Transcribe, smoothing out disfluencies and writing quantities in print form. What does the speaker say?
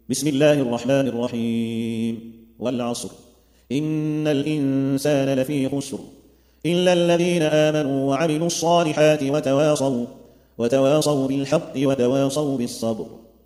بسم الله الرحمن الرحيم والعصر إن الإنسان لفي خسر إلا الذين آمنوا وعملوا الصالحات وتواصوا بالحق وتواصوا بالصبر